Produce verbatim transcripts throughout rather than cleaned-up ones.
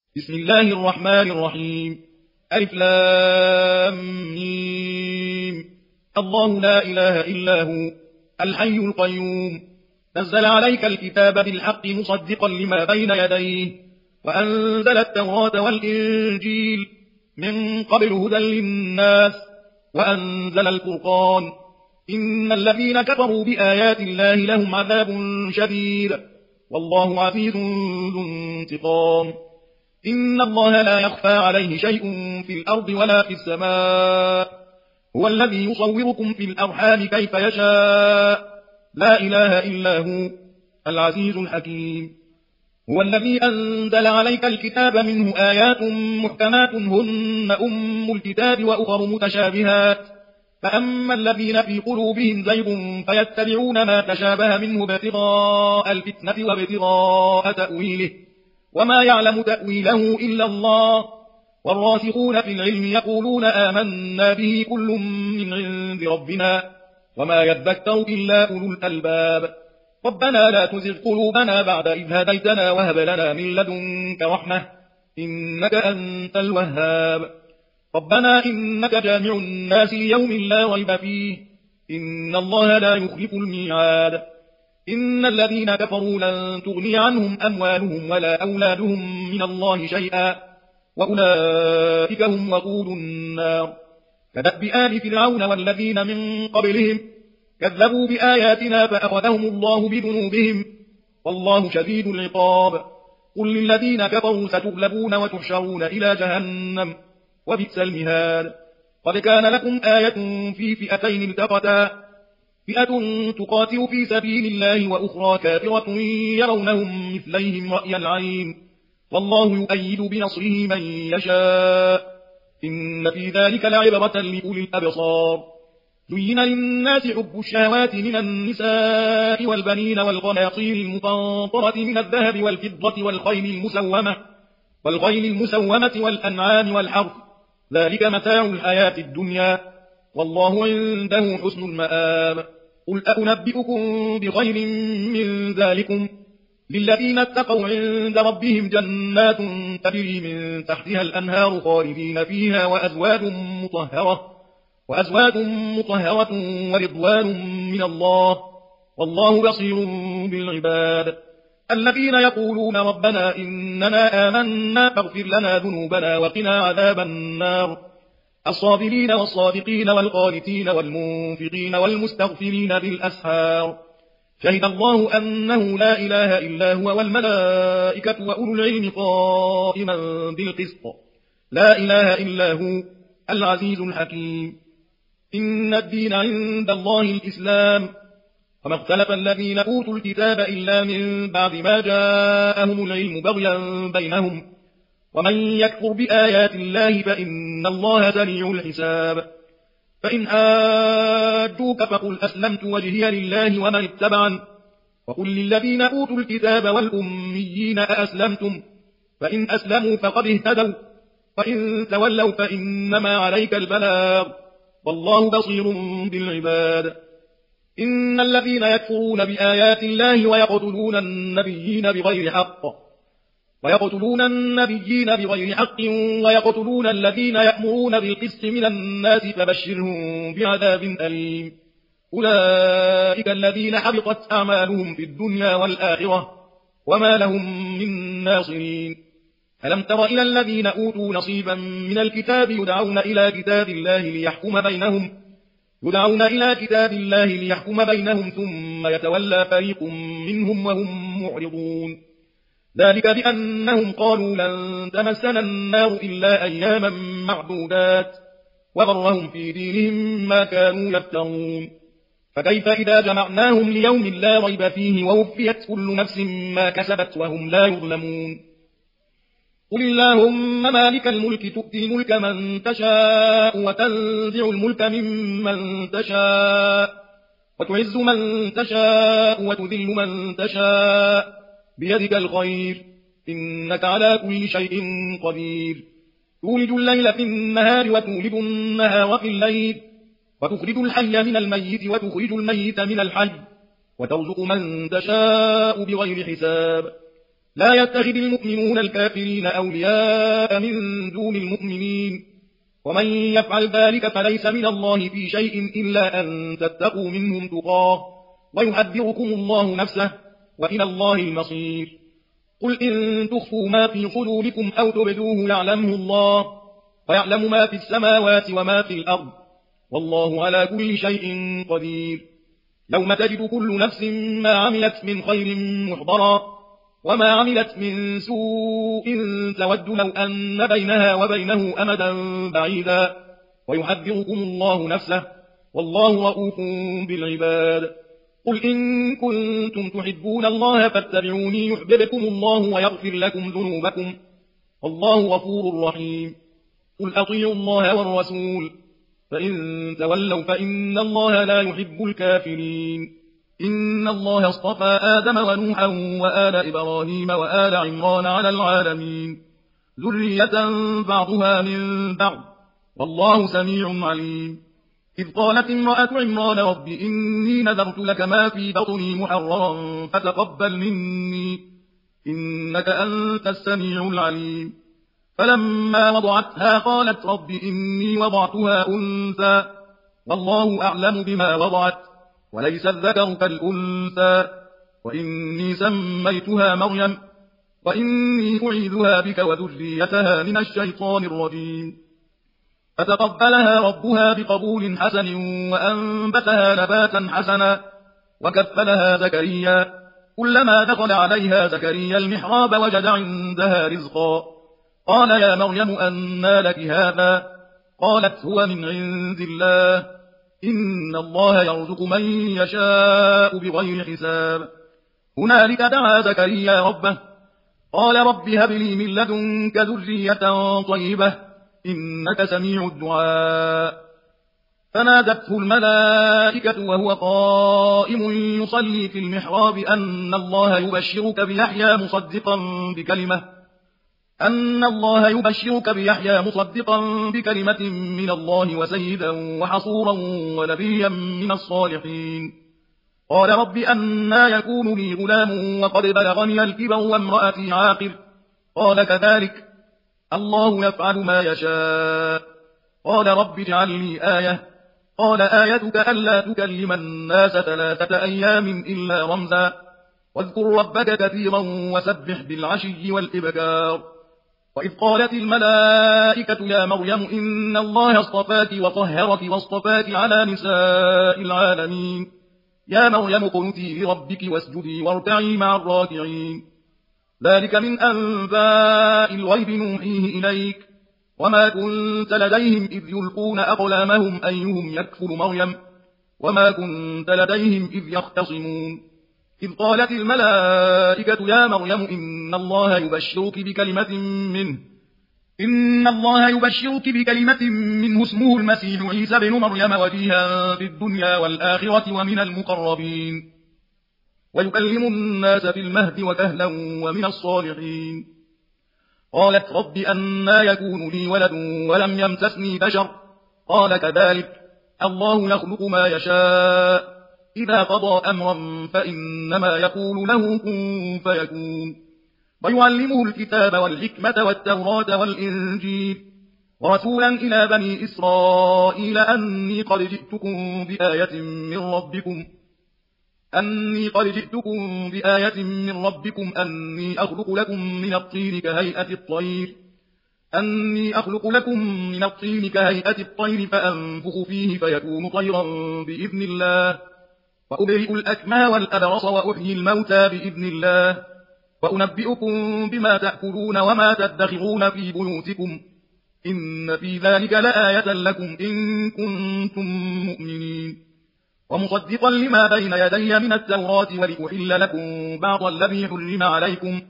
بسم الله الرحمن الرحيم. ألف لام ميم. الله لا إله إلا هو الحي القيوم نزل عليك الكتاب بالحق مصدقا لما بين يديه وأنزل التوراة والإنجيل من قبل هدى للناس وأنزل الفرقان. إن الذين كفروا بآيات الله لهم عذاب شديد والله عزيز ذو انتقام. إن الله لا يخفى عليه شيء في الأرض ولا في السماء. هو الذي يصوركم في الأرحام كيف يشاء لا إله إلا هو العزيز الحكيم. هو الذي أنزل عليك الكتاب منه آيات محكمات هن أم الكتاب وأخر متشابهات فأما الذين في قلوبهم زيغ فيتبعون ما تشابه منه ابتغاء الفتنة وابتغاء تأويله وما يعلم تأويله إلا الله والراسخون في العلم يقولون آمنا به كل من عند ربنا وما يذكر إلا أولو الألباب. ربنا لا تزغ قلوبنا بعد إذ هديتنا وهب لنا من لدنك رحمة إنك أنت الوهاب. ربنا إنك جامع الناس ليوم لا ريب فيه إن الله لا يخلف الميعاد. إن الذين كفروا لن تغني عنهم أموالهم ولا أولادهم من الله شيئا وأولئك هم وقود النار. كدأب آل فرعون والذين من قبلهم كذبوا بآياتنا فأخذهم الله بذنوبهم والله شديد العقاب. قل للذين كفروا ستغلبون وتحشرون إلى جهنم وبئس المهاد. قد كان لكم آية في فئتين التقتا فئة تقاتل في سبيل الله وأخرى كافرة يرونهم مثليهم رأي العين والله يؤيد بنصره من يشاء إن في ذلك لعبرة لأولي الأبصار. زين للناس حب الشهوات من النساء والبنين والقناطير المقنطرة من الذهب والفضة والخيل المسومة والخيل المسومة والأنعام والحرث ذلك متاع الحياة الدنيا والله عنده حسن المآب. قل أنبئكم بخير من ذلكم للذين اتقوا عند ربهم جنات تجري من تحتها الأنهار خالدين فيها وأزواج مطهرة وأزواج مطهرة ورضوان من الله والله بصير بالعباد. الذين يقولون ربنا إننا آمنا فاغفر لنا ذنوبنا وقنا عذاب النار. الصابرين والصادقين والقانتين والمنفقين والمستغفرين بالأسحار. شهد الله أنه لا إله إلا هو والملائكة وأولو العلم قائما بالقسط لا إله إلا هو العزيز الحكيم. إن الدين عند الله الإسلام وما اختلف الذين أوتوا الكتاب إلا من بعد ما جاءهم العلم بغيا بينهم ومن يكفر بآيات الله فإن الله سريع الحساب. فإن حاجوك فقل أسلمت وجهي لله ومن اتبعن وقل للذين أوتوا الكتاب والأميين أأسلمتم فإن أسلموا فقد اهتدوا وإن تولوا فإنما عليك البلاغ والله بصير بالعباد. إن الذين يكفرون بآيات الله ويقتلون النبيين بغير حق ويقتلون النبيين بغير حق ويقتلون الذين يأمرون بالقسط من الناس فبشرهم بعذاب أليم. أولئك الذين حبطت أعمالهم في الدنيا والآخرة وما لهم من ناصرين. ألم تر إلى الذين أوتوا نصيبا من الكتاب يدعون إلى كتاب الله ليحكم بينهم يدعون إلى كتاب الله ليحكم بينهم ثم يتولى فريق منهم وهم معرضون. ذلك بأنهم قالوا لن تمسنا النار إلا أياما معدودات وغرهم في دينهم ما كانوا يفترون. فكيف إذا جمعناهم ليوم لا ريب فيه ووفيت كل نفس ما كسبت وهم لا يظلمون. قل اللهم مالك الملك تؤتي الملك من تشاء وتنزع الملك ممن تشاء وتعز من تشاء وتذل من تشاء بيدك الخير إنك على كل شيء قدير. تولج الليل في النهار وتولد النهار في الليل وتخرج الحي من الميت وتخرج الميت من الحي وترزق من تشاء بغير حساب. لا يتخذ المؤمنون الكافرين أولياء من دون المؤمنين ومن يفعل ذلك فليس من الله في شيء إلا أن تتقوا منهم تقاه ويحذركم الله نفسه وإلى الله المصير. قل إن تخفوا ما في صدوركم أو تبدوه يعلمه الله ويعلم ما في السماوات وما في الأرض والله على كل شيء قدير. يوم تجد كل نفس ما عملت من خير محضرا وما عملت من سوء تود لو أن بينها وبينه أمدا بعيدا ويحذركم الله نفسه والله رؤوف بالعباد. قل إن كنتم تحبون الله فاتبعوني يحببكم الله ويغفر لكم ذنوبكم والله غفور رحيم. قل أطيعوا الله والرسول فإن تولوا فإن الله لا يحب الكافرين. إن الله اصطفى آدم ونوحا وآل إبراهيم وآل عمران على العالمين ذرية بعضها من بعض والله سميع عليم. إذ قالت امرأة عمران رب إني نذرت لك ما في بطني محررا فتقبل مني إنك أنت السميع العليم. فلما وضعتها قالت رب إني وضعتها أنثى والله أعلم بما وضعت وليس الذكر كالأنثى وإني سميتها مريم وإني أعيذها بك وذريتها من الشيطان الرجيم. فتقبلها ربها بقبول حسن وأنبتها نباتا حسنا وكفلها زكريا كلما دخل عليها زكريا المحراب وجد عندها رزقا قال يا مريم أنى لك هذا قالت هو من عند الله إن الله يرزق من يشاء بغير حساب. هنالك دعا زكريا ربه قال رب هب لي من لدنك ذرية طيبة إنك سميع الدعاء. فنادته الملائكة وهو قائم يصلي في المحراب أن الله يبشرك بيحيى مصدقا بكلمة أن الله يبشرك بيحيى مصدقا بكلمة من الله وسيدا وحصورا ونبيا من الصالحين. قال رب أنى يكون لي غلام وقد بلغني الكبر وامرأتي عاقر قال كذلك الله يفعل ما يشاء. قال رب اجعل لي آية قال آيتك ألا تكلم الناس ثلاثة أيام إلا رمزا واذكر ربك كثيرا وسبح بالعشي والإبكار. وإذ قالت الملائكة يا مريم إن الله اصطفاك وطهرك واصطفاك على نساء العالمين يا مريم قنتي لربك واسجدي واركعي مع الراكعين. ذلك من أنباء الغيب نوحيه إليك وما كنت لديهم إذ يلقون أقلامهم أيهم يكفل مريم وما كنت لديهم إذ يختصمون. إذ قالت الملائكة يا مريم إن الله يبشرك بكلمة منه إن الله يبشرك بكلمة منه اسمه المسيح عيسى بن مريم وجيها في الدنيا والآخرة ومن المقربين ويكلم الناس في المهد وكهلا ومن الصالحين. قالت رب أنى يكون لي ولد ولم يمسسني بشر قال كذلك الله يخلق ما يشاء إذا قضى أمرا فإنما يقول له كن فيكون. ويعلمه الكتاب والحكمة والتوراة والإنجيل ورسولا إلى بني إسرائيل أني قد جئتكم بآية من ربكم أني قد جئتكم بآية من ربكم أني أخلق لكم من الطين كهيئة الطير أني أخلق لكم من الطين كهيئة الطير فأنفخ فيه فيكون طيرا بإذن الله وأبرئ الأكمى والأبرص وأحيي الموتى بإذن الله وأنبئكم بما تأكلون وما تدخرون في بيوتكم إن في ذلك لآية لكم إن كنتم مؤمنين. ومصدقا لما بين يدي من التوراة ولأحل لكم بعض الذي حرم عليكم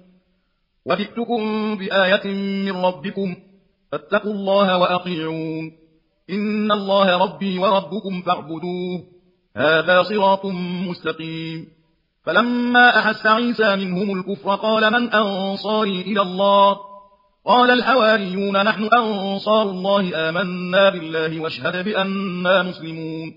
وجئتكم بآية من ربكم فاتقوا الله وأطيعون إن الله ربي وربكم فاعبدوه هذا صراط مستقيم. فلما أحس عيسى منهم الكفر قال من أنصاري إلى الله قال الحواريون نحن أنصار الله آمنا بالله واشهد بأننا مسلمون.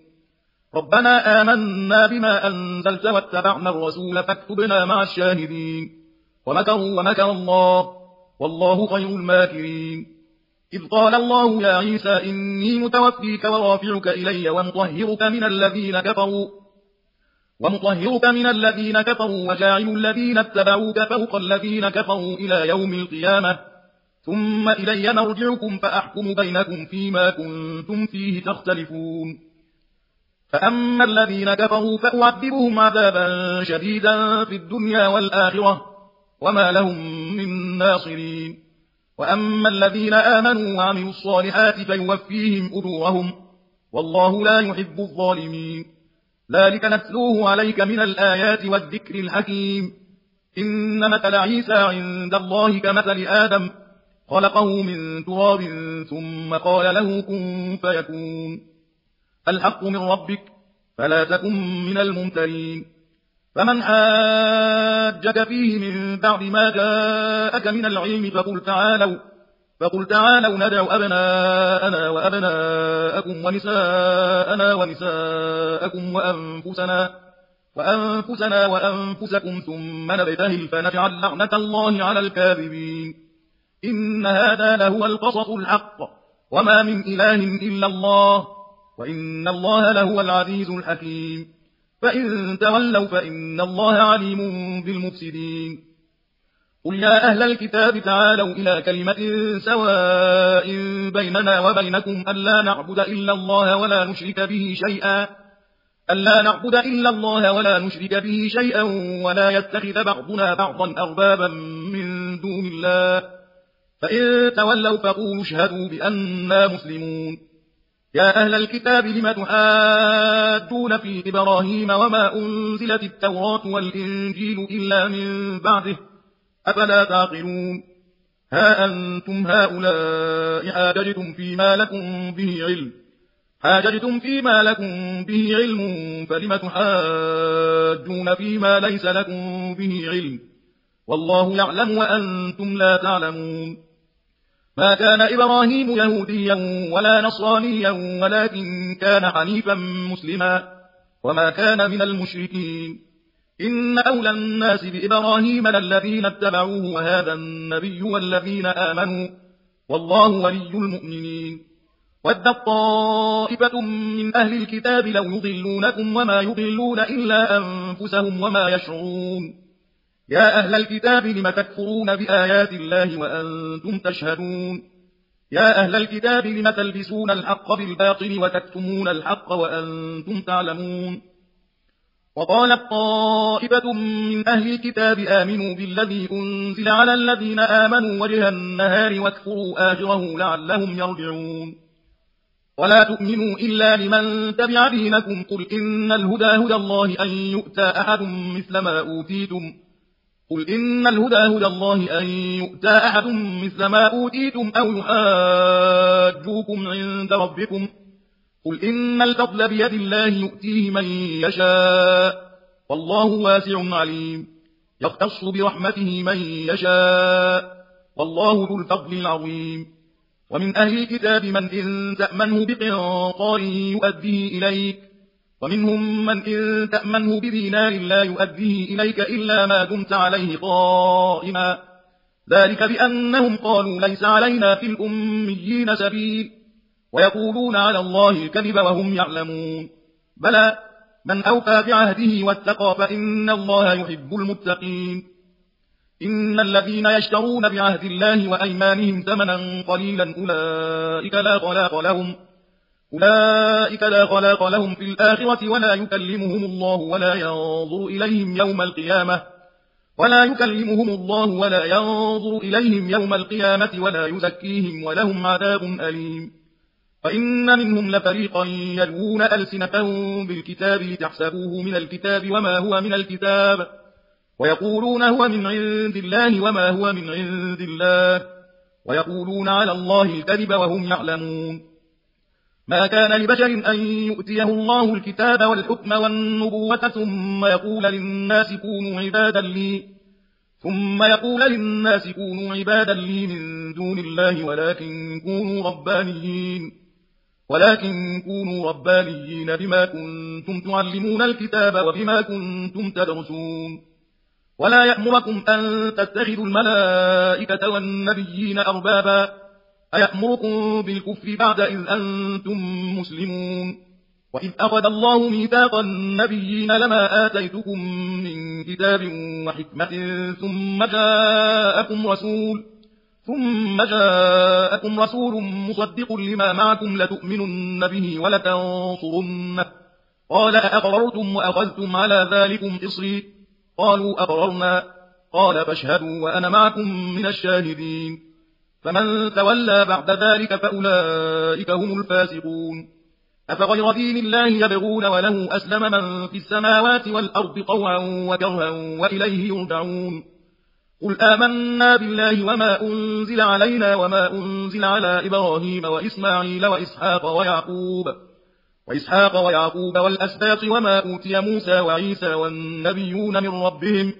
ربنا آمنا بما أنزلت واتبعنا الرسول فاكتبنا مع الشاهدين. ومكروا ومكر الله والله خير الماكرين. إذ قال الله يا عيسى إني متوفيك ورافعك إلي ومطهرك من الذين كفروا ومطهرك من الذين كفروا وجاعل الذين اتبعوك فوق الذين كفروا إلى يوم القيامة ثم إلي مرجعكم فأحكم بينكم فيما كنتم فيه تختلفون. فأما الذين كفروا فأعذبهم عذابا شديدا في الدنيا والآخرة وما لهم من ناصرين. وأما الذين آمنوا وعملوا الصالحات فيوفيهم أجورهم والله لا يحب الظالمين. ذلك نتلوه عليك من الآيات والذكر الحكيم. إن مثل عيسى عند الله كمثل آدم خلقه من تراب ثم قال له كن فيكون. الحق من ربك فلا تكن من الممترين. فمن حاجك فيه من بعد ما جاءك من العلم فقل تعالوا فقل تعالوا ندع أبناءنا وأبناءكم ونساءنا ونساءكم وأنفسنا وأنفسنا وأنفسكم ثم نبتهل فنجعل لعنة الله على الكاذبين. إن هذا لهو القصص الحق وما من إله إلا الله وإن الله لهو العزيز الحكيم. فإن تولوا فإن الله عليم بالمفسدين. قل يا أهل الكتاب تعالوا إلى كلمة سواء بيننا وبينكم ألا نعبد إلا الله ولا نشرك به شيئا ألا نعبد إلا الله ولا نشرك به شيئا ولا يتخذ بعضنا بعضا أربابا من دون الله فإن تولوا فقولوا اشهدوا بأننا مسلمون. يا أهل الكتاب لم تحاجون في إبراهيم وما أنزلت التوراة والإنجيل إلا من بعده أفلا تعقلون. ها أنتم هؤلاء حاججتم فيما لكم به علم حاججتم فيما لكم به علم فلم تحاجون فيما ليس لكم به علم والله يعلم وأنتم لا تعلمون. ما كان إبراهيم يهوديا ولا نصرانيا ولكن كان حنيفا مسلما وما كان من المشركين. إن أولى الناس بإبراهيم للذين اتبعوه وهذا النبي والذين آمنوا والله ولي المؤمنين. ودت طائفة من أهل الكتاب لو يضلونكم وما يضلون إلا أنفسهم وما يشعرون. يا أهل الكتاب لم تكفرون بآيات الله وأنتم تشهدون. يا أهل الكتاب لم تلبسون الحق بالباطل وتكتمون الحق وأنتم تعلمون. وقالت طائفة من أهل الكتاب آمنوا بالذي أنزل على الذين آمنوا وجه النهار واكفروا آخره لعلهم يرجعون. ولا تؤمنوا إلا لمن تبع دينكم قل إن الهدى هدى الله أن يؤتى أحد مثل ما أوتيتم قل إن الهدى هدى الله أن يؤتى أحد مثل ما أوتيتم أو يحاجوكم عند ربكم قل إن الفضل بيد الله يؤتيه من يشاء والله واسع عليم. يختص برحمته من يشاء والله ذو الفضل العظيم. ومن أهل الكتاب من إن تأمنه بقنطار يؤديه إليك ومنهم من إن تأمنه بدينار لا يؤديه إليك إلا ما دمت عليه قائما ذلك بأنهم قالوا ليس علينا في الأميين سبيل ويقولون على الله الكذب وهم يعلمون. بلى من أوفى بعهده واتقى فإن الله يحب المتقين. إن الذين يشترون بعهد الله وأيمانهم ثمنا قليلا أولئك لا خلاق لهم أولئك لا خلاق لهم في الآخرة ولا يكلمهم الله ولا ينظر إليهم يوم القيامة ولا يكلمهم الله ولا ينظر إليهم يوم القيامة ولا يزكيهم ولهم عذاب أليم. وإن منهم لفريقا يلوون ألسنتهم بالكتاب لتحسبوه من الكتاب وما هو من الكتاب ويقولون هو من عند الله وما هو من عند الله ويقولون على الله الكذب وهم يعلمون. ما كان لبشر أن يؤتيه الله الكتاب والحكم والنبوة ثم يقول للناس كونوا عبادا لي ثم يقول للناس كونوا عبادا لي من دون الله ولكن كونوا ربانيين ولكن كونوا ربانيين بما كنتم تعلمون الكتاب وبما كنتم تدرسون ولا يأمركم أن تتخذوا الملائكة والنبيين أربابا أيأمركم بالكفر بعد إذ أنتم مسلمون وإذ أخذ الله ميثاق النبيين لما آتيتكم من كتاب وحكمة ثم جاءكم رسول ثم جاءكم رسول مصدق لما معكم لتؤمنن به ولتنصرنه قال أأقررتم وأخذتم على ذلكم إصري قالوا أقررنا قال فاشهدوا وأنا معكم من الشاهدين فمن تولى بعد ذلك فأولئك هم الفاسقون أفغير دين الله يبغون وله أسلم من في السماوات والأرض طوعا وكرها وإليه يرجعون قل آمنا بالله وما أنزل علينا وما أنزل على إبراهيم وإسماعيل وإسحاق ويعقوب وإسحاق ويعقوب والأسباط وما أوتي موسى وعيسى والنبيون من ربهم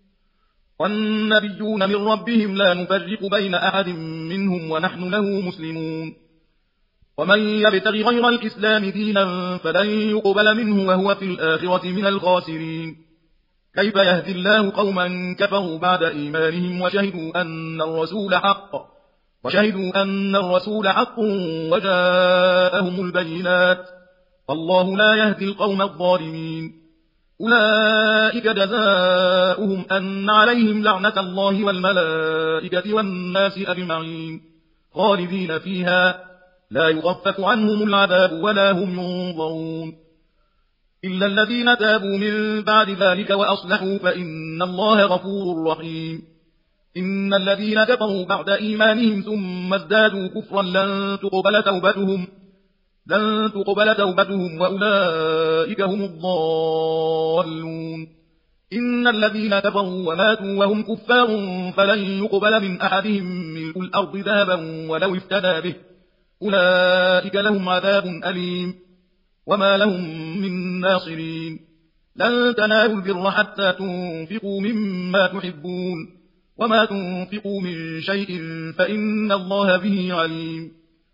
والنبيون من ربهم لا نفرق بين أحد منهم ونحن له مسلمون ومن يبتغ غير الإسلام دينا فلن يقبل منه وهو في الآخرة من الخاسرين كيف يهدي الله قوما كفروا بعد إيمانهم وشهدوا أن الرسول حق وشهدوا أن الرسول حق وجاءهم البينات والله لا يهدي القوم الظالمين أولئك جزاؤهم أن عليهم لعنة الله والملائكة والناس أجمعين خالدين فيها لا يخفف عنهم العذاب ولا هم ينظرون إلا الذين تابوا من بعد ذلك وأصلحوا فإن الله غفور رحيم إن الذين كفروا بعد إيمانهم ثم ازدادوا كفرا لن تقبل توبتهم لن تقبل توبتهم وأولئك هم الضالون إن الذين كفروا وماتوا وهم كفار فلن يقبل من أحدهم ملء الأرض ذهبا ولو افتدى به أولئك لهم عذاب أليم وما لهم من ناصرين لن تنالوا البر حتى تنفقوا مما تحبون وما تنفقوا من شيء فإن الله به عليم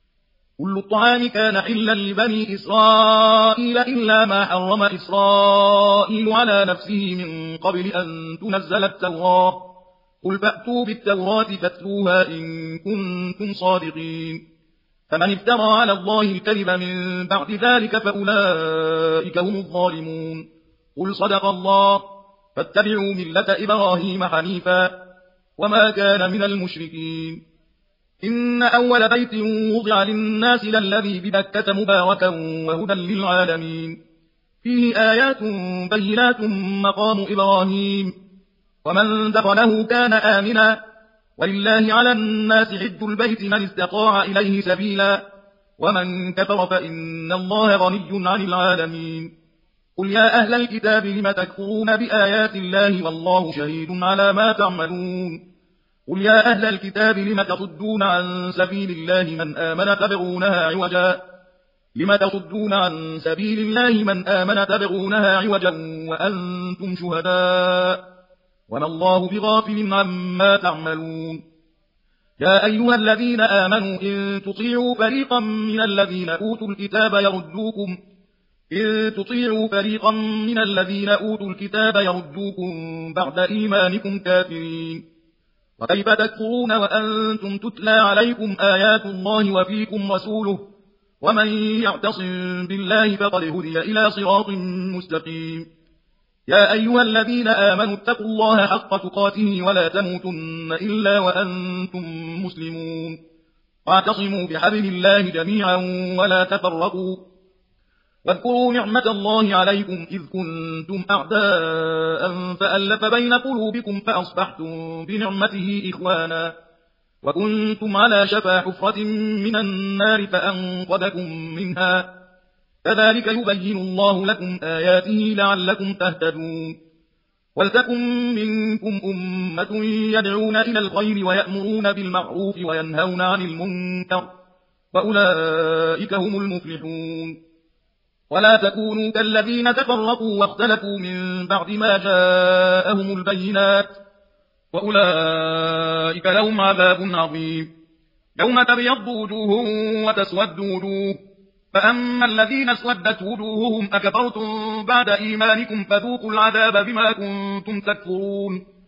كل الطعام كان حلا لبني إسرائيل إلا ما حرم إسرائيل على نفسه من قبل أن تنزل التوراة قل فأتوا بالتوراة فاتلوها إن كنتم صادقين فمن افترى على الله الكذب من بعد ذلك فأولئك هم الظالمون قل صدق الله فاتبعوا ملة إبراهيم حنيفا وما كان من المشركين إن أول بيت وضع للناس للذي ببكة مباركا وهدى للعالمين فيه آيات بينات مقام إبراهيم ومن دخله كان آمنا ولله على الناس حج البيت من استطاع إليه سبيلا ومن كفر فإن الله غني عن العالمين قل يا أهل الكتاب لم تكفرون بآيات الله والله شهيد على ما تعملون قل يا أهل الكتاب لم تصدون عن سبيل الله من آمن تبغونها عوجا لم تصدون عن سبيل الله من آمن تبغونها عوجا وأنتم شهداء وما الله بغافل عما تعملون يا أيها الذين آمنوا إن تطيعوا فريقا من الذين أوتوا الكتاب يردوكم إن تطيعوا فريقا من الذين أوتوا الكتاب يردوكم بعد إيمانكم كافرين وكيف تكفرون وأنتم تتلى عليكم آيات الله وفيكم رسوله ومن يعتصم بالله فقد هدي إلى صراط مستقيم يا أيها الذين آمنوا اتقوا الله حق تقاته ولا تموتن إلا وأنتم مسلمون واعتصموا بحبل الله جميعا ولا تفرقوا واذكروا نعمة الله عليكم إذ كنتم أعداء فألف بين قلوبكم فأصبحتم بنعمته إخوانا وكنتم على شفا حفرة من النار فأنقذكم منها كذلك يبين الله لكم آياته لعلكم تهتدون ولتكن منكم أمة يدعون إلى الخير ويأمرون بالمعروف وينهون عن المنكر وأولئك هم المفلحون ولا تكونوا كالذين تفرقوا واختلفوا من بعد ما جاءهم البينات وأولئك لهم عذاب عظيم يوم تبيض وجوه وتسود وجوه فأما الذين اسودت وجوههم أكفرتم بعد إيمانكم فذوقوا العذاب بما كنتم تكفرون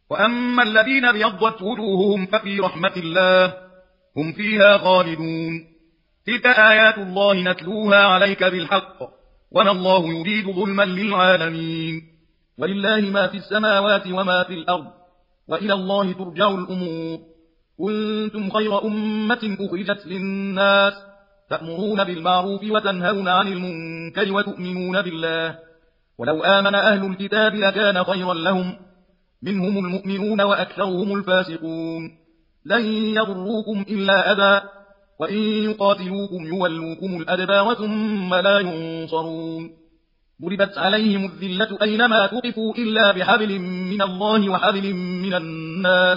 وأما الذين ابيضت وجوههم ففي رحمة الله هم فيها خالدون. تلك آيات الله نتلوها عليك بالحق وما الله يريد ظلما للعالمين. ولله ما في السماوات وما في الأرض وإلى الله ترجع الأمور. كنتم خير أمة أخرجت للناس تأمرون بالمعروف وتنهون عن المنكر وتؤمنون بالله ولو آمن أهل الكتاب لكان خيرا لهم منهم المؤمنون وأكثرهم الفاسقون. لن يضروكم إلا أذى وإن يقاتلوكم يولوكم الأدبار ثم لا ينصرون. ضربت عليهم الذلة أينما تقفوا إلا بحبل من الله وحبل من الناس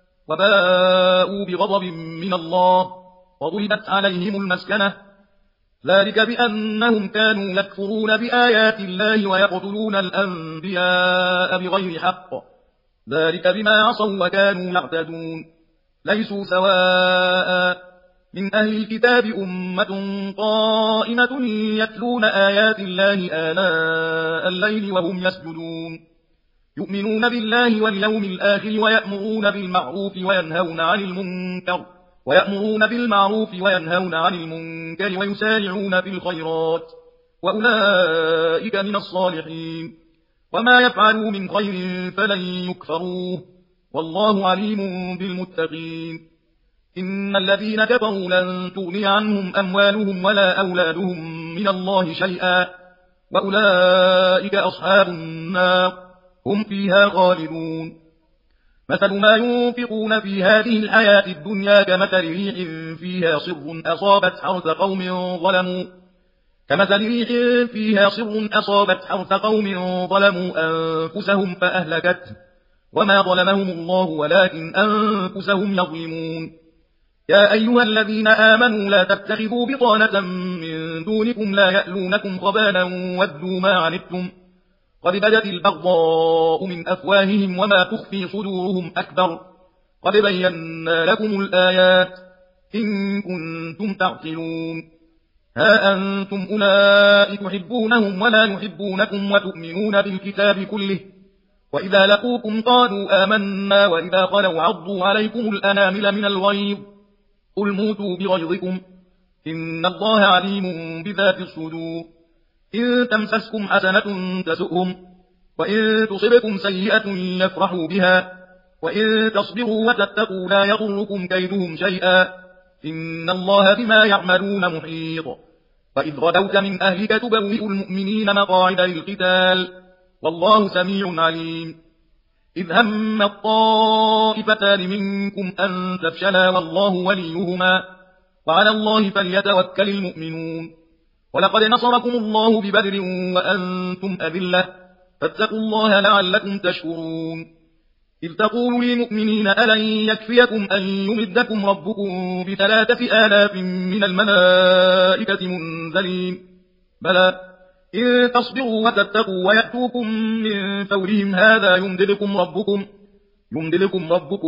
وباءوا بغضب من الله وضربت عليهم المسكنة ذلك بأنهم كانوا يكفرون بآيات الله ويقتلون الأنبياء بغير حق ذلك بما عصوا وكانوا يعتدون. ليسوا سواء من أهل الكتاب أمة قائمة يتلون آيات الله آناء الليل وهم يسجدون يؤمنون بالله واليوم الآخر ويأمرون بالمعروف وينهون عن المنكر ويأمرون بالمعروف وينهون عن المنكر ويسارعون في الخيرات وأولئك من الصالحين. وما يفعلوا من خير فلن يكفروه والله عليم بالمتقين. إن الذين كفروا لن تغني عنهم أموالهم ولا أولادهم من الله شيئا وأولئك أصحاب النار هم فيها خالدون. مثل ما ينفقون في هذه الحياة الدنيا كمثل ريح فيها صر أصابت حرث قوم ظلموا كمثل ريح فيها صر أصابت حرث قوم ظلموا أنفسهم فأهلكته وما ظلمهم الله ولكن أنفسهم يظلمون. يا أيها الذين آمنوا لا تتخذوا بطانة من دونكم لا يألونكم خبالا ودوا ما عنتم قد بدت البغضاء من أفواههم وما تخفي صدورهم أكبر قد بينا لكم الآيات إن كنتم تعقلون. ها أنتم أولئك تحبونهم ولا يحبونكم وتؤمنون بالكتاب كله وإذا لقوكم قالوا آمنا وإذا خلوا عضوا عليكم الأنامل من الغيظ قل موتوا بغيظكم إن الله عليم بذات الصدور. إن تمسسكم حسنة تسؤهم وإن تصبكم سيئة يفرحوا بها وإن تصبروا وتتقوا لا يضركم كيدهم شيئا إن الله بما يعملون محيط. وإذ غدوت من أهلك تبوئ المؤمنين مقاعد للقتال والله سميع عليم. إذ هم الطائفتان منكم أن تفشلا والله وليهما وعلى الله فليتوكل المؤمنون. ولقد نصركم الله ببدر وأنتم أذلة فاتقوا الله لعلكم تشكرون. إذ تقول للمؤمنين ألن يكفيكم أن يمدكم ربكم بثلاثة آلاف من الملائكة منزلين بلى إن تصبروا وتتقوا ويأتوكم من فورهم هذا يمددكم ربكم يمددكم ربكم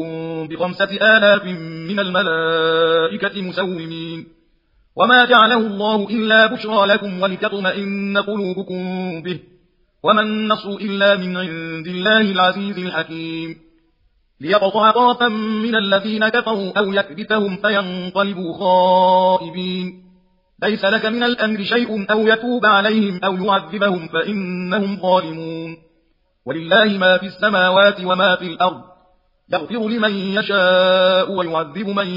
بخمسة آلاف من الملائكة مسومين. وما جعله الله إلا بشرى لكم ولتطمئن قلوبكم به وما النصر إلا من عند الله العزيز الحكيم. ليقطع طرفا من الذين كفروا أو يكبتهم فينقلبوا خائبين ليس لك من الأمر شيء أو يتوب عليهم أو يعذبهم فإنهم ظالمون. ولله ما في السماوات وما في الأرض يغفر لمن يشاء ويعذب من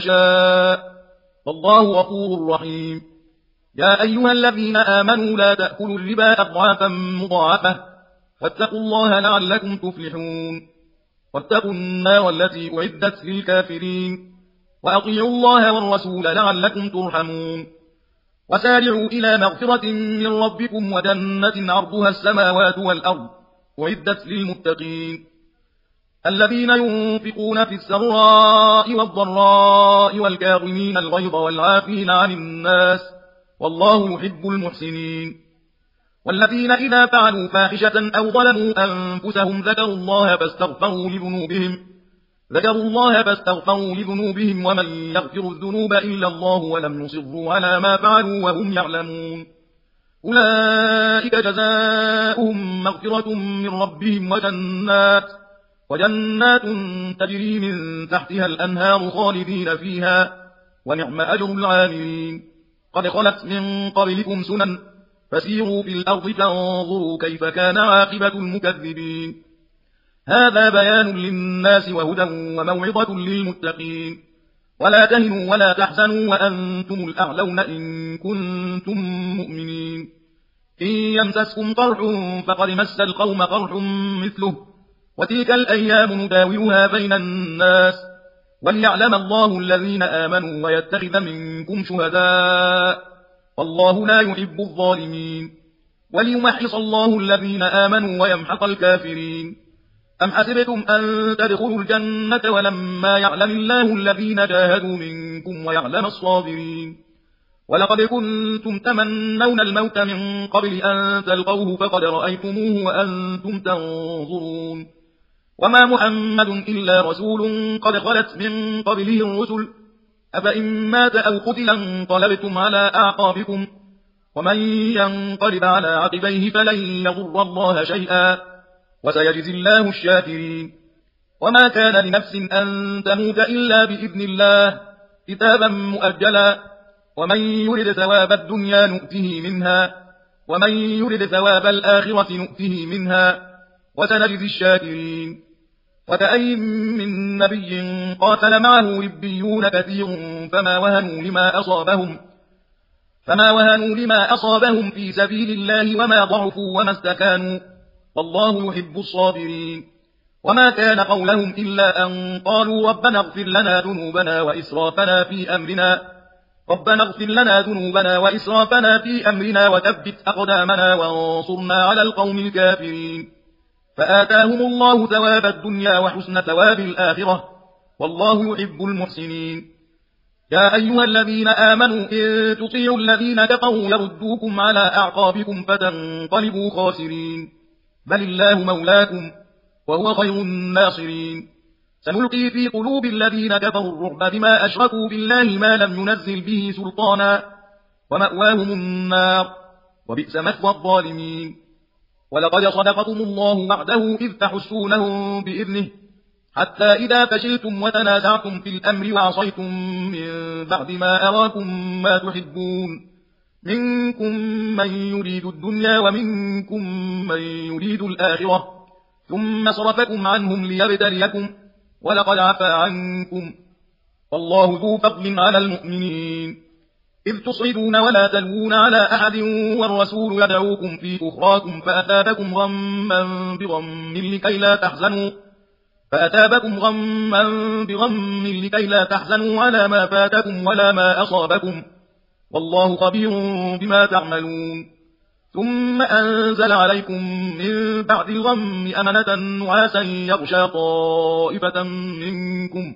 يشاء والله غفور رحيم. يا أيها الذين آمنوا لا تأكلوا الربا أضعافا مضاعفة واتقوا الله لعلكم تفلحون. واتقوا النار التي أعدت للكافرين وأطيعوا الله والرسول لعلكم ترحمون. وسارعوا إلى مغفرة من ربكم وجنة عرضها السماوات والأرض أعدت للمتقين الذين ينفقون في السراء والضراء والكاظمين الغيظ والعافين عن الناس والله يحب المحسنين. والذين إذا فعلوا فاحشة أو ظلموا أنفسهم ذكروا الله فاستغفروا لذنوبهم ذكروا الله فاستغفروا لذنوبهم ومن يغفر الذنوب إلا الله ولم يصروا على ما فعلوا وهم يعلمون أولئك جزاؤهم مغفرة من ربهم وجنات وجنات تجري من تحتها الأنهار خالدين فيها ونعم أجر العاملين. قد خلت من قبلكم سنن فسيروا في الأرض فانظروا كيف كان عاقبة المكذبين. هذا بيان للناس وهدى وموعظة للمتقين. ولا تهنوا ولا تحزنوا وأنتم الأعلون إن كنتم مؤمنين. إن يمسسكم قرح فقد مس القوم قرح مثله وتلك الأيام نداولها بين الناس وليعلم الله الذين آمنوا ويتخذ منكم شهداء والله لا يحب الظالمين. وليمحص الله الذين آمنوا ويمحق الكافرين. أم حسبتم أن تدخلوا الجنة ولما يعلم الله الذين جاهدوا منكم ويعلم الصابرين. ولقد كنتم تمنون الموت من قبل أن تلقوه فقد رأيتموه وأنتم تنظرون. وما محمد إلا رسول قد خلت من قبله الرسل أفإن مات أو قتل انقلبتم على أعقابكم ومن ينقلب على عقبيه فلن يضر الله شيئا وسيجزي الله الشاكرين. وما كان لنفس أن تموت إلا بإذن الله كتابا مؤجلا ومن يرد ثواب الدنيا نؤته منها ومن يرد ثواب الآخرة نؤته منها وسنجزي الشاكرين. وكأين من نبي قاتل معه ربيون كثير فما وهنوا لما أصابهم فما وهنوا لما أصابهم في سبيل الله وما ضعفوا وما استكانوا والله يحب الصابرين. وما كان قولهم إلا أن قالوا ربنا اغفر لنا ذنوبنا وإسرافنا في أمرنا ربنا اغفر لنا ذنوبنا وإسرافنا في أمرنا وثبت أقدامنا وانصرنا على القوم الكافرين. فآتاهم الله ثواب الدنيا وحسن ثواب الآخرة والله يحب المحسنين. يا أيها الذين آمنوا إن تطيعوا الذين كفروا يردوكم على أعقابكم فتنقلبوا خاسرين. بل الله مولاكم وهو خير الناصرين. سنلقي في قلوب الذين كفروا الرعب بما أشركوا بالله ما لم ينزل به سلطانا ومأواهم النار وبئس مثوى الظالمين. ولقد صدقكم الله وعده إذ تحسونهم بإذنه حتى إذا فشلتم وتنازعتم في الأمر وعصيتم من بعد ما أراكم ما تحبون منكم من يريد الدنيا ومنكم من يريد الآخرة ثم صرفكم عنهم ليبتليكم ولقد عفا عنكم والله ذو فضل على المؤمنين. إذ تصعدون ولا تلوون على أحد والرسول يدعوكم في أخراكم فأثابكم غما بغم لكي لا تحزنوا فأتابكم غما بغم لكي لا تحزنوا على ما فاتكم ولا ما أصابكم والله خبير بما تعملون. ثم أنزل عليكم من بعد الغم أمنة نعاسا يغشى طائفة منكم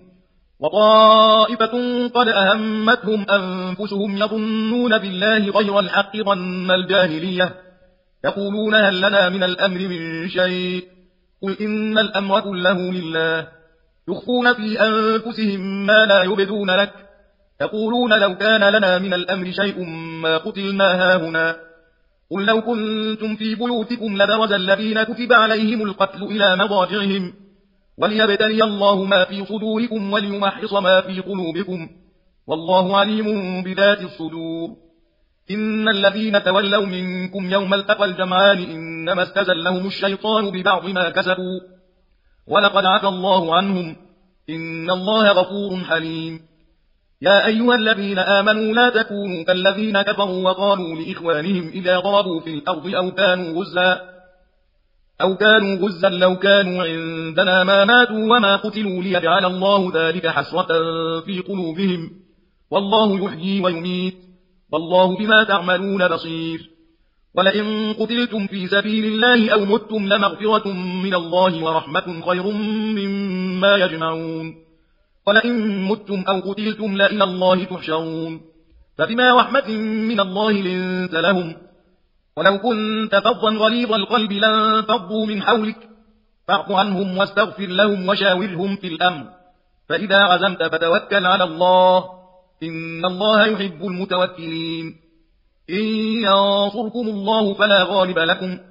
وطائفة قد أهمتهم أنفسهم يظنون بالله غير الحق ظن الجاهلية يقولون هل لنا من الأمر من شيء قل إن الأمر كله لله يخفون في أنفسهم ما لا يبدون لك يقولون لو كان لنا من الأمر شيء ما قتلنا هاهنا قل لو كنتم في بيوتكم لبرز الذين كتب عليهم القتل إلى مضاجعهم وليبتلي الله ما في صدوركم وليمحص ما في قلوبكم والله عليم بذات الصدور. إن الذين تولوا منكم يوم التقى الجمعان إنما استزلهم الشيطان ببعض ما كسبوا ولقد عفا الله عنهم إن الله غفور حليم. يا أيها الذين آمنوا لا تكونوا كالذين كفروا وقالوا لإخوانهم إذا ضربوا في الأرض أو كانوا غزا أو كانوا غزا لو كانوا عندنا ما ماتوا وما قتلوا ليجعل الله ذلك حسرة في قلوبهم والله يحيي ويميت والله بما تعملون بصير. ولئن قتلتم في سبيل الله أو متم لمغفرة من الله ورحمة خير مما يجمعون. ولئن متم أو قتلتم لإلى الله تحشرون. فبما رحمة من الله لنت لهم ولو كنت فظا غليظ القلب لانفضوا من حولك فاعف عنهم واستغفر لهم وشاورهم في الأمر فإذا عزمت فتوكل على الله إن الله يحب المتوكلين. إن ينصركم الله فلا غالب لكم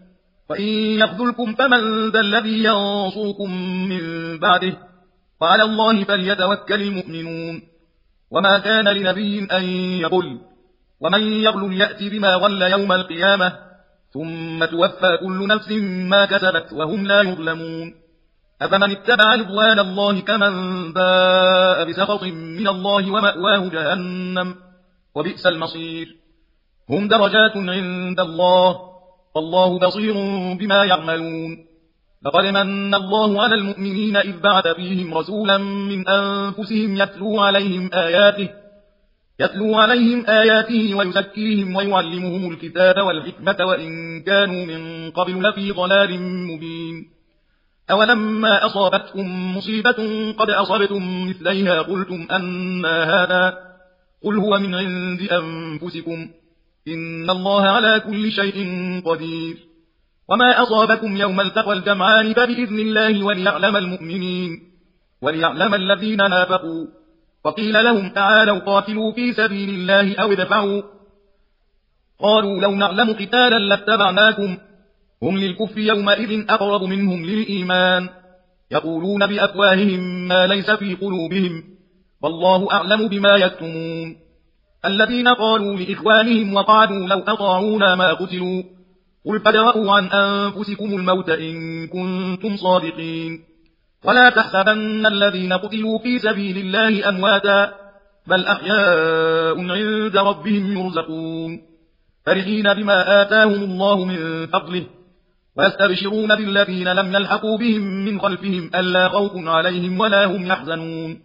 وإن يخذلكم فمن ذا الذي ينصركم من بعده وعلى الله فليتوكل المؤمنون وما كان لنبي أن يغل ومن يغل يأت بما غل يوم القيامة ثم توفى كل نفس ما كسبت وهم لا يظلمون أفمن اتبع رضوان الله كمن باء بسخط من الله ومأواه جهنم وبئس المصير هم درجات عند الله والله بصير بما يعملون لقد من الله على المؤمنين إذ بعث فيهم رسولا من أنفسهم يتلو عليهم آياته يتلو عليهم آياته ويزكيهم ويعلمهم الكتاب والحكمة وإن كانوا من قبل لفي ضلال مبين أولما أصابتكم مصيبة قد أصبتم مثليها قلتم أن هذا قل هو من عند أنفسكم إن الله على كل شيء قدير وما أصابكم يوم التقى الجمعان فبإذن الله وليعلم المؤمنين وليعلم الذين نافقوا وقيل لهم تعالوا قاتلوا في سبيل الله أو ادفعوا قالوا لو نعلم قتالا لاتبعناكم هم للكفر يومئذ أقرب منهم للإيمان يقولون بأفواههم ما ليس في قلوبهم والله أعلم بما يكتمون الذين قالوا لإخوانهم وقعدوا لو أطاعونا ما قتلوا قل فادرءوا عن أنفسكم الموت إن كنتم صادقين ولا تحسبن الذين قتلوا في سبيل الله أمواتا بل أحياء عند ربهم يرزقون فرحين بما آتاهم الله من فضله ويستبشرون بالذين لم يلحقوا بهم من خلفهم ألا خوف عليهم ولا هم يحزنون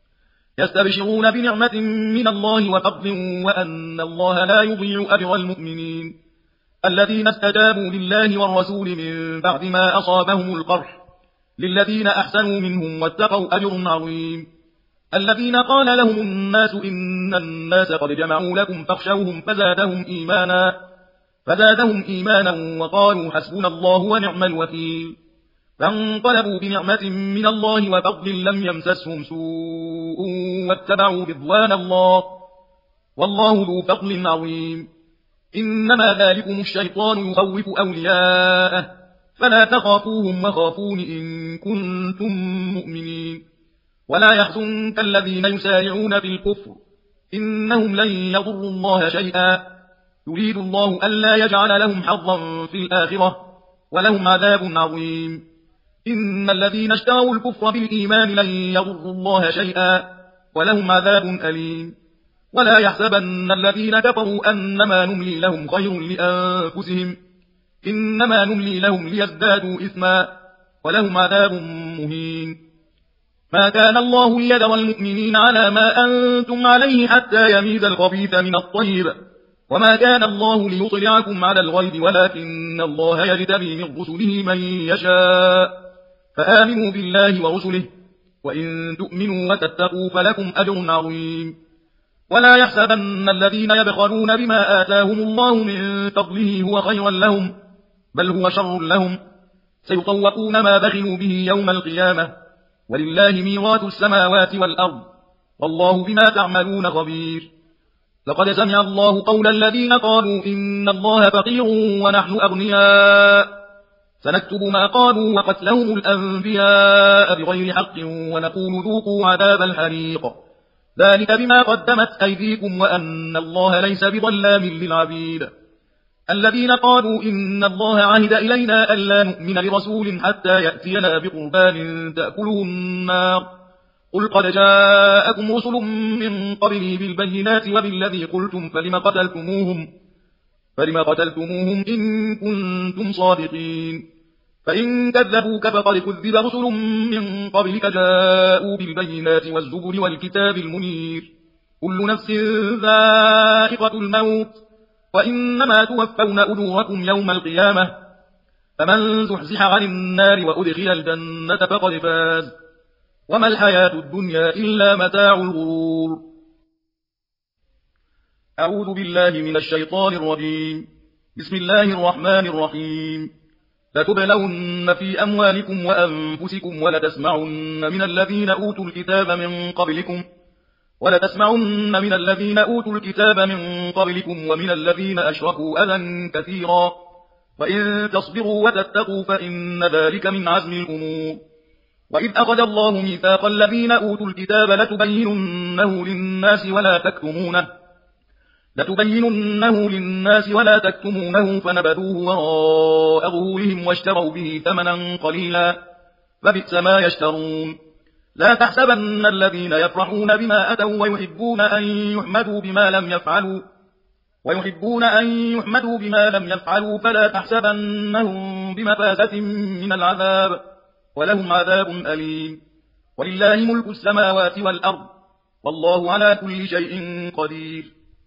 يستبشرون بنعمة من الله وفضل وأن الله لا يضيع أجر المؤمنين الذين استجابوا لله والرسول من بعد ما أصابهم القرح للذين أحسنوا منهم واتقوا أجر عظيم الذين قال لهم الناس إن الناس قد جمعوا لكم فاخشوهم فزادهم إيمانا فزادهم إيمانا وقالوا حسبنا الله ونعم الوكيل فانقلبوا بنعمة من الله وفضل لم يمسسهم سوء واتبعوا رضوان الله والله ذو فضل عظيم إنما ذلكم الشيطان يخوف أولياءه فلا تخافوهم وخافون إن كنتم مؤمنين ولا يحزنك الذين يسارعون في الكفر إنهم لن يضروا الله شيئا يريد الله ألا يجعل لهم حظا في الآخرة ولهم عذاب عظيم إن الذين اشتروا الكفر بالإيمان لن يضروا الله شيئا ولهم عذاب أليم ولا يحسبن الذين كفروا أنما نملي لهم خير لأنفسهم إنما نملي لهم ليزدادوا إثما ولهم عذاب مهين ما كان الله ليذر المؤمنين على ما أنتم عليه حتى يميز الخبيث من الطيب وما كان الله ليطلعكم على الغيب ولكن الله يجتبي من رسله من يشاء فآمنوا بالله ورسله وإن تؤمنوا وتتقوا فلكم أجر عظيم ولا يحسبن الذين يبخلون بما آتاهم الله من فضله هو خيرا لهم بل هو شر لهم سيطوقون ما بخلوا به يوم القيامة ولله ميراث السماوات والأرض والله بما تعملون خبير لقد سمع الله قول الذين قالوا إن الله فقير ونحن أغنياء سنكتب ما قالوا وقتلهم الأنبياء بغير حق ونقول ذوقوا عذاب الحريق ذلك بما قدمت أيديكم وأن الله ليس بظلام للعبيد الذين قالوا إن الله عهد إلينا ألا نؤمن لرسول حتى يأتينا بقربان تأكله النار قل قد جاءكم رسل من قبلي بالبينات وبالذي قلتم فلم قتلتموهم فلم قتلتموهم إن كنتم صادقين فإن كذبوك فقد كذب رسل من قبلك جاءوا بالبينات والزبر والكتاب المنير كل نفس ذائقة الموت وإنما توفون أجوركم يوم القيامة فمن زحزح عن النار وأدخل الجنة فقد فاز وما الحياة الدنيا إلا متاع الغرور أعوذ بالله من الشيطان الرجيم بسم الله الرحمن الرحيم لتبلون في أموالكم وأنفسكم ولتسمعن من الذين أوتوا الكتاب من قبلكم ولتسمعن من الذين أوتوا الكتاب من قبلكم ومن الذين أشركوا أذى كثيرا وإن تصبروا وتتقوا فإن ذلك من عزم الأمور. وإذ أخذ الله ميثاق الذين أوتوا الكتاب لتبيننه للناس ولا تكتمونه لتبيننه للناس ولا تكتمونه فنبذوه وراء ظهورهم واشتروا به ثمنا قليلا فبئس ما يشترون. لا تحسبن الذين يفرحون بما أتوا ويحبون أن يحمدوا بما لم يفعلوا ويحبون أن يحمدوا بما لم يفعلوا فلا تحسبنهم بمفازة من العذاب ولهم عذاب أليم. ولله ملك السماوات والأرض والله على كل شيء قدير.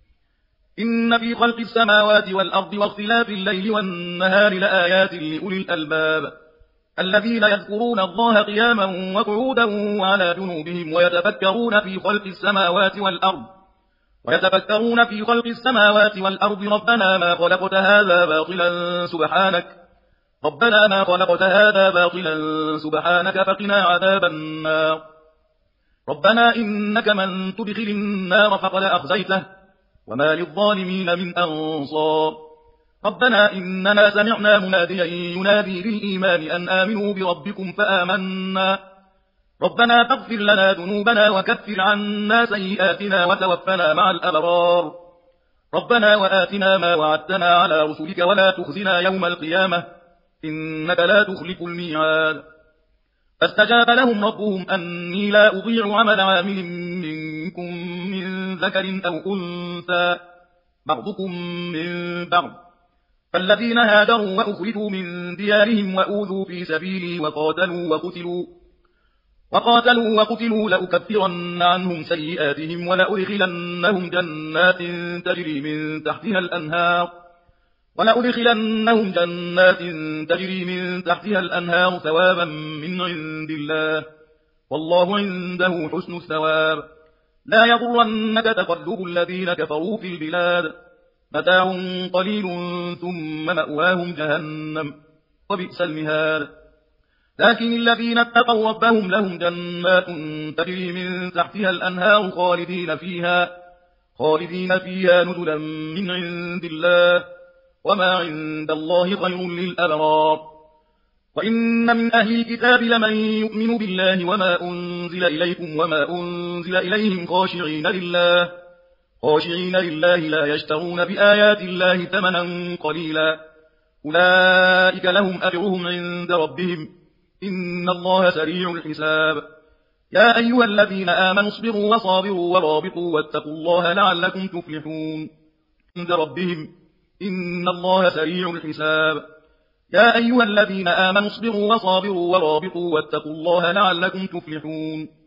إن في خلق السماوات والأرض واختلاف الليل والنهار لآيات لأولي الألباب الذين يذكرون الله قياما وقعودا وعلى جنوبهم ويتفكرون في خلق السماوات والأرض ويتفكرون في خلق السماوات والأرض ربنا ما خلقت هذا باطلا سبحانك ربنا ما خلقت هذا باطلا سبحانك فقنا عذاب النار. ربنا إنك من تدخل النار فقد أخزيته وما للظالمين من أنصار. ربنا إننا سمعنا مناديا ينادي للإيمان أن آمنوا بربكم فآمنا ربنا فاغفر لنا ذنوبنا وكفر عنا سيئاتنا وتوفنا مع الأبرار. ربنا وآتنا ما وعدتنا على رسلك ولا تخزنا يوم القيامة إنك لا تخلف الميعاد. فاستجاب لهم ربهم أني لا أضيع عمل عامل منكم من ذكر أو أنثى بعضكم من بعض فالذين هاجروا وأخرجوا من ديارهم وأوذوا في سبيلي وقاتلوا وقتلوا وقاتلوا وقتلوا لأكفرن عنهم سيئاتهم ولأدخلنهم جنات تجري من تحتها الأنهار ولأدخلنهم جنات تجري من تحتها الأنهار ثوابا من عند الله والله عنده حسن الثواب. لا يغرنك تقلب الذين كفروا في البلاد متاع قليل ثم مأواهم جهنم وبئس المهاد. لكن الذين اتقوا ربهم لهم جنات تجري من تحتها الأنهار خالدين فيها خالدين فيها نزلا من عند الله وما عند الله خير للأبرار. وإن من أهل الكتاب لمن يؤمن بالله وما أنزل إليكم وما أنزل إليهم خاشعين لله خاشعين لله لا يشترون بآيات الله ثمنا قليلا أولئك لهم أجرهم عند ربهم إن الله سريع الحساب. يا أيها الذين آمنوا اصبروا وصابروا ورابطوا واتقوا الله لعلكم تفلحون عند ربهم إن الله سريع الحساب. يا أيها الذين آمنوا اصبروا وصابروا ورابطوا واتقوا الله لعلكم تفلحون.